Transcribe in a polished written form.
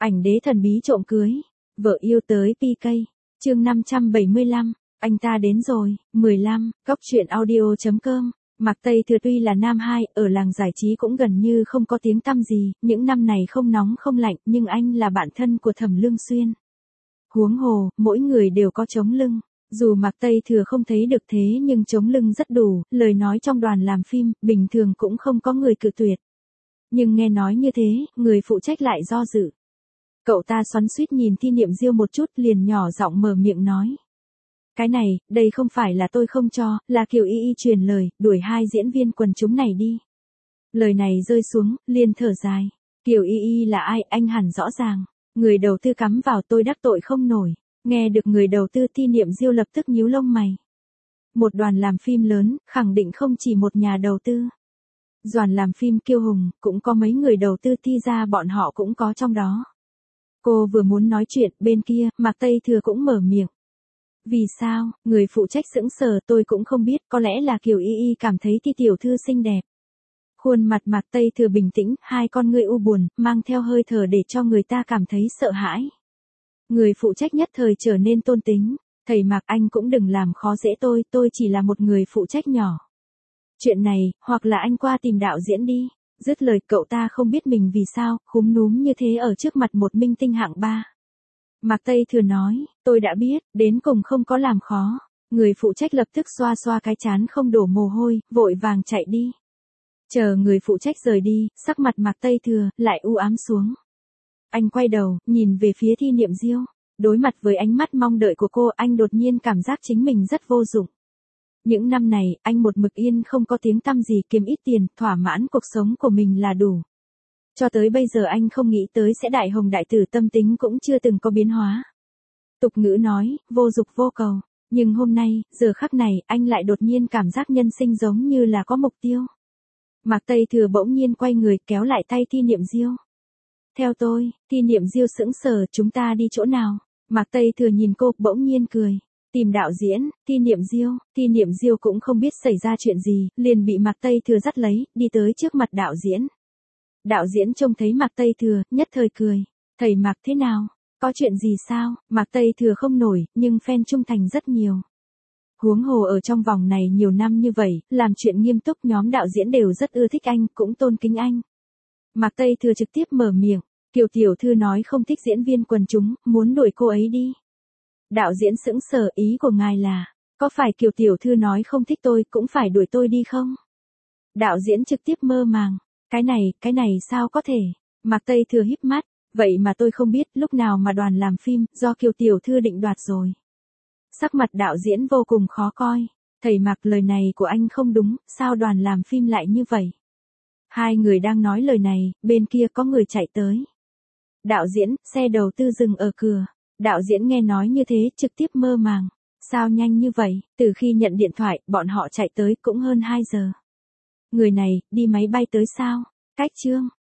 Ảnh đế thần bí trộm cưới. Vợ yêu tới PK. Chương 575. Anh ta đến rồi. 15. Góc truyện audio.com. Mạc Tây Thừa tuy là nam hai, ở làng giải trí cũng gần như không có tiếng tăm gì, những năm này không nóng không lạnh, nhưng anh là bạn thân của Thẩm Lương Xuyên. Huống hồ, mỗi người đều có chống lưng. Dù Mạc Tây Thừa không thấy được thế nhưng chống lưng rất đủ, lời nói trong đoàn làm phim, bình thường cũng không có người cự tuyệt. Nhưng nghe nói như thế, người phụ trách lại do dự. Cậu ta xoắn xuýt nhìn Thi Niệm Diêu một chút liền nhỏ giọng mở miệng nói. Cái này, đây không phải là tôi không cho, là Kiều Y Y truyền lời, đuổi hai diễn viên quần chúng này đi. Lời này rơi xuống, liền thở dài. Kiều Y Y là ai, anh hẳn rõ ràng. Người đầu tư cắm vào tôi đắc tội không nổi. Nghe được người đầu tư Thi Niệm Diêu lập tức nhíu lông mày. Một đoàn làm phim lớn, khẳng định không chỉ một nhà đầu tư. Đoàn làm phim Kiêu Hùng, cũng có mấy người đầu tư Thi ra bọn họ cũng có trong đó. Cô vừa muốn nói chuyện, bên kia, Mạc Tây Thừa cũng mở miệng. Vì sao, người phụ trách sững sờ tôi cũng không biết, có lẽ là Kiều Y Y cảm thấy Thi tiểu thư xinh đẹp. Khuôn mặt Mạc Tây Thừa bình tĩnh, hai con ngươi u buồn, mang theo hơi thở để cho người ta cảm thấy sợ hãi. Người phụ trách nhất thời trở nên tôn tính, thầy Mạc anh cũng đừng làm khó dễ tôi chỉ là một người phụ trách nhỏ. Chuyện này, hoặc là anh qua tìm đạo diễn đi. Dứt lời cậu ta không biết mình vì sao, khúm núm như thế ở trước mặt một minh tinh hạng 3. Mạc Tây Thừa nói, tôi đã biết, đến cùng không có làm khó. Người phụ trách lập tức xoa xoa cái trán không đổ mồ hôi, vội vàng chạy đi. Chờ người phụ trách rời đi, sắc mặt Mạc Tây Thừa lại u ám xuống. Anh quay đầu, nhìn về phía Thi Niệm Diêu. Đối mặt với ánh mắt mong đợi của cô, anh đột nhiên cảm giác chính mình rất vô dụng. Những năm này, anh một mực yên không có tiếng tăm gì, kiếm ít tiền, thỏa mãn cuộc sống của mình là đủ. Cho tới bây giờ anh không nghĩ tới sẽ đại hồng đại tử, tâm tính cũng chưa từng có biến hóa. Tục ngữ nói, vô dục vô cầu. Nhưng hôm nay, giờ khắc này, anh lại đột nhiên cảm giác nhân sinh giống như là có mục tiêu. Mạc Tây Thừa bỗng nhiên quay người kéo lại tay Thi Niệm Diêu. Theo tôi. Thi Niệm Diêu sững sờ, chúng ta đi chỗ nào? Mạc Tây Thừa nhìn cô, bỗng nhiên cười. Tìm đạo diễn. Thi Niệm Diêu cũng không biết xảy ra chuyện gì, liền bị Mạc Tây Thừa dắt lấy, đi tới trước mặt đạo diễn. Đạo diễn trông thấy Mạc Tây Thừa, nhất thời cười. Thầy Mạc thế nào? Có chuyện gì sao? Mạc Tây Thừa không nổi, nhưng fan trung thành rất nhiều. Huống hồ ở trong vòng này nhiều năm như vậy, làm chuyện nghiêm túc, nhóm đạo diễn đều rất ưa thích anh, cũng tôn kính anh. Mạc Tây Thừa trực tiếp mở miệng. Kiều tiểu thư nói không thích diễn viên quần chúng, muốn đuổi cô ấy đi. Đạo diễn sững sờ, ý của ngài là, có phải Kiều tiểu thư nói không thích tôi cũng phải đuổi tôi đi không? Đạo diễn trực tiếp mơ màng. Cái này sao có thể? Mạc Tây Thừa híp mắt, vậy mà tôi không biết lúc nào mà đoàn làm phim do Kiều tiểu thư định đoạt rồi. Sắc mặt đạo diễn vô cùng khó coi. Thầy Mạc, lời này của anh không đúng, sao đoàn làm phim lại như vậy? Hai người đang nói lời này, bên kia có người chạy tới. Đạo diễn, xe đầu tư dừng ở cửa. Đạo diễn nghe nói như thế, trực tiếp mơ màng. Sao nhanh như vậy, từ khi nhận điện thoại, bọn họ chạy tới cũng hơn 2 giờ. Người này, đi máy bay tới sao? Cách chương.